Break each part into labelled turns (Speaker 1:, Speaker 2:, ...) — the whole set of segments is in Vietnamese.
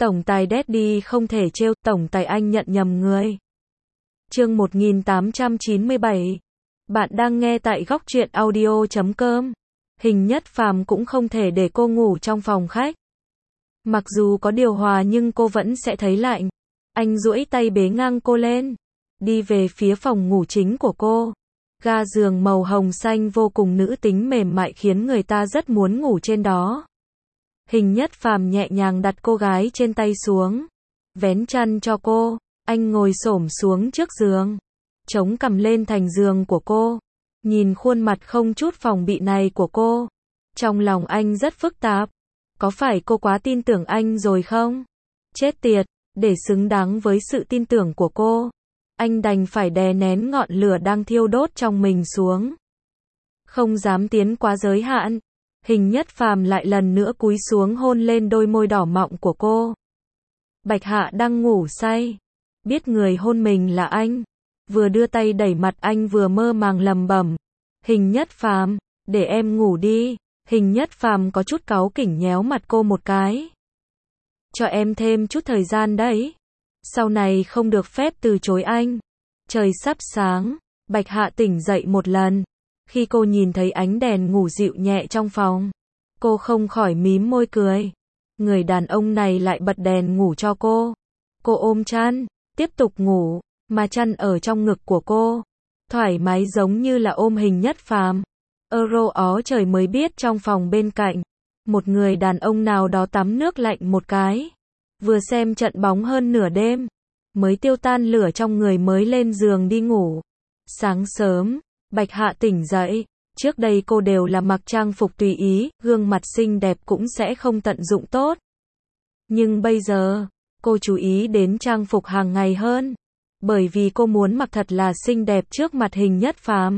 Speaker 1: Tổng tài Daddy không thể trêu, tổng tài anh nhận nhầm người. Chương 1897. Bạn đang nghe tại góc truyện audio.com. Hình Nhất Phàm cũng không thể để cô ngủ trong phòng khách. Mặc dù có điều hòa nhưng cô vẫn sẽ thấy lạnh. Anh duỗi tay bế ngang cô lên, đi về phía phòng ngủ chính của cô. Ga giường màu hồng xanh vô cùng nữ tính mềm mại khiến người ta rất muốn ngủ trên đó. Hình Nhất Phàm nhẹ nhàng đặt cô gái trên tay xuống, vén chăn cho cô. Anh ngồi xổm xuống trước giường, chống cằm lên thành giường của cô, nhìn khuôn mặt không chút phòng bị này của cô. Trong lòng anh rất phức tạp. Có phải cô quá tin tưởng anh rồi không? Chết tiệt, để xứng đáng với sự tin tưởng của cô, anh đành phải đè nén ngọn lửa đang thiêu đốt trong mình xuống. Không dám tiến quá giới hạn, Hình Nhất Phàm lại lần nữa cúi xuống hôn lên đôi môi đỏ mọng của cô. Bạch Hạ đang ngủ say, biết người hôn mình là anh, vừa đưa tay đẩy mặt anh vừa mơ màng lẩm bẩm. Hình Nhất Phàm, để em ngủ đi. Hình Nhất Phàm có chút cáu kỉnh nhéo mặt cô một cái. Cho em thêm chút thời gian đấy. Sau này không được phép từ chối anh. Trời sắp sáng, Bạch Hạ tỉnh dậy một lần. Khi cô nhìn thấy ánh đèn ngủ dịu nhẹ trong phòng, cô không khỏi mím môi cười. Người đàn ông này lại bật đèn ngủ cho cô. Cô ôm chăn, tiếp tục ngủ, mà chăn ở trong ngực của cô, thoải mái giống như là ôm Hình Nhất Phàm. Ó trời mới biết trong phòng bên cạnh, một người đàn ông nào đó tắm nước lạnh một cái, vừa xem trận bóng hơn nửa đêm, mới tiêu tan lửa trong người mới lên giường đi ngủ. Sáng sớm, Bạch Hạ tỉnh dậy, trước đây cô đều là mặc trang phục tùy ý, gương mặt xinh đẹp cũng sẽ không tận dụng tốt. Nhưng bây giờ, cô chú ý đến trang phục hàng ngày hơn, bởi vì cô muốn mặc thật là xinh đẹp trước mặt Hình Nhất Phàm.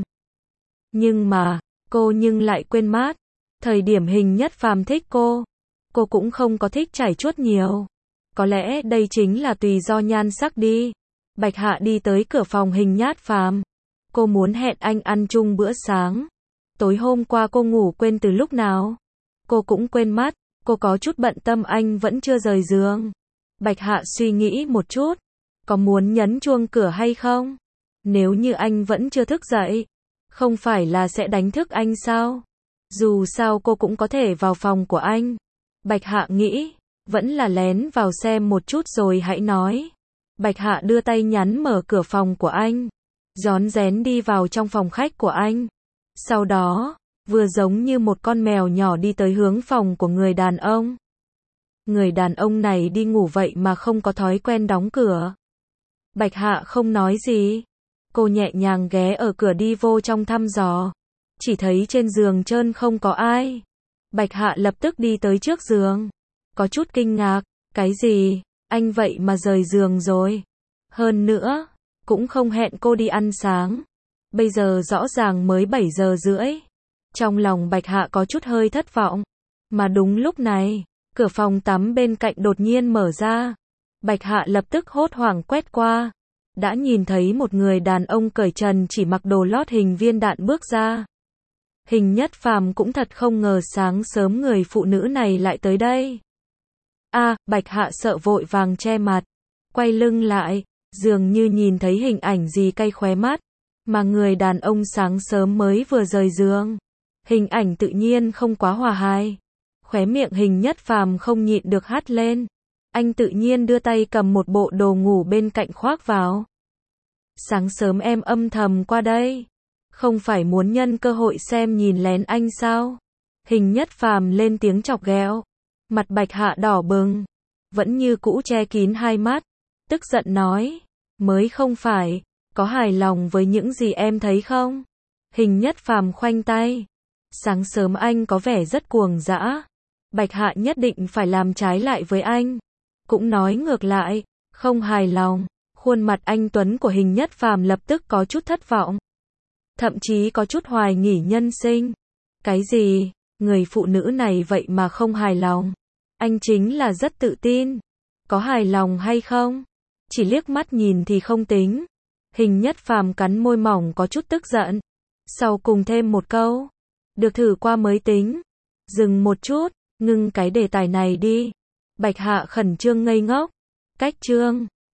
Speaker 1: Nhưng mà, cô lại quên mất, thời điểm Hình Nhất Phàm thích cô cũng không có thích trải chuốt nhiều. Có lẽ đây chính là tùy do nhan sắc đi. Bạch Hạ đi tới cửa phòng Hình Nhất Phàm. Cô muốn hẹn anh ăn chung bữa sáng. Tối hôm qua cô ngủ quên từ lúc nào. Cô cũng quên mất, cô có chút bận tâm anh vẫn chưa rời giường. Bạch Hạ suy nghĩ một chút, có muốn nhấn chuông cửa hay không? Nếu như anh vẫn chưa thức dậy, không phải là sẽ đánh thức anh sao? Dù sao cô cũng có thể vào phòng của anh. Bạch Hạ nghĩ, vẫn là lén vào xem một chút rồi hãy nói. Bạch Hạ đưa tay nhấn mở cửa phòng của anh, rón rén đi vào trong phòng khách của anh. Sau đó, vừa giống như một con mèo nhỏ đi tới hướng phòng của người đàn ông. Người đàn ông này đi ngủ vậy mà không có thói quen đóng cửa. Bạch Hạ không nói gì. Cô nhẹ nhàng ghé ở cửa đi vô trong thăm dò. Chỉ thấy trên giường trơn không có ai. Bạch Hạ lập tức đi tới trước giường. Có chút kinh ngạc. Cái gì? Anh vậy mà rời giường rồi. Hơn nữa, cũng không hẹn cô đi ăn sáng. Bây giờ rõ ràng mới 7 giờ rưỡi. Trong lòng Bạch Hạ có chút hơi thất vọng. Mà đúng lúc này, cửa phòng tắm bên cạnh đột nhiên mở ra. Bạch Hạ lập tức hốt hoảng quét qua. Đã nhìn thấy một người đàn ông cởi trần chỉ mặc đồ lót hình viên đạn bước ra. Hình Nhất Phàm cũng thật không ngờ sáng sớm người phụ nữ này lại tới đây. Bạch Hạ sợ vội vàng che mặt, quay lưng lại, dường như nhìn thấy hình ảnh gì cay khóe mắt, mà người đàn ông sáng sớm mới vừa rời giường. Hình ảnh tự nhiên không quá hòa hài. Khóe miệng Hình Nhất Phàm không nhịn được hắt lên. Anh tự nhiên đưa tay cầm một bộ đồ ngủ bên cạnh khoác vào. Sáng sớm em âm thầm qua đây, không phải muốn nhân cơ hội xem nhìn lén anh sao? Hình Nhất Phàm lên tiếng chọc ghẹo. Mặt Bạch Hạ đỏ bừng, vẫn như cũ che kín hai mắt, tức giận nói, mới không phải, có hài lòng với những gì em thấy không? Hình Nhất Phàm khoanh tay. Sáng sớm anh có vẻ rất cuồng dã. Bạch Hạ nhất định phải làm trái lại với anh. Cũng nói ngược lại, không hài lòng. Khuôn mặt anh tuấn của Hình Nhất Phàm lập tức có chút thất vọng. Thậm chí có chút hoài nghi nhân sinh. Cái gì? Người phụ nữ này vậy mà không hài lòng. Anh chính là rất tự tin. Có hài lòng hay không? Chỉ liếc mắt nhìn thì không tính. Hình Nhất Phàm cắn môi mỏng có chút tức giận. Sau cùng thêm một câu. Được thử qua mới tính. Dừng một chút, ngưng cái đề tài này đi. Bạch Hạ khẩn trương ngây ngốc. Cách chương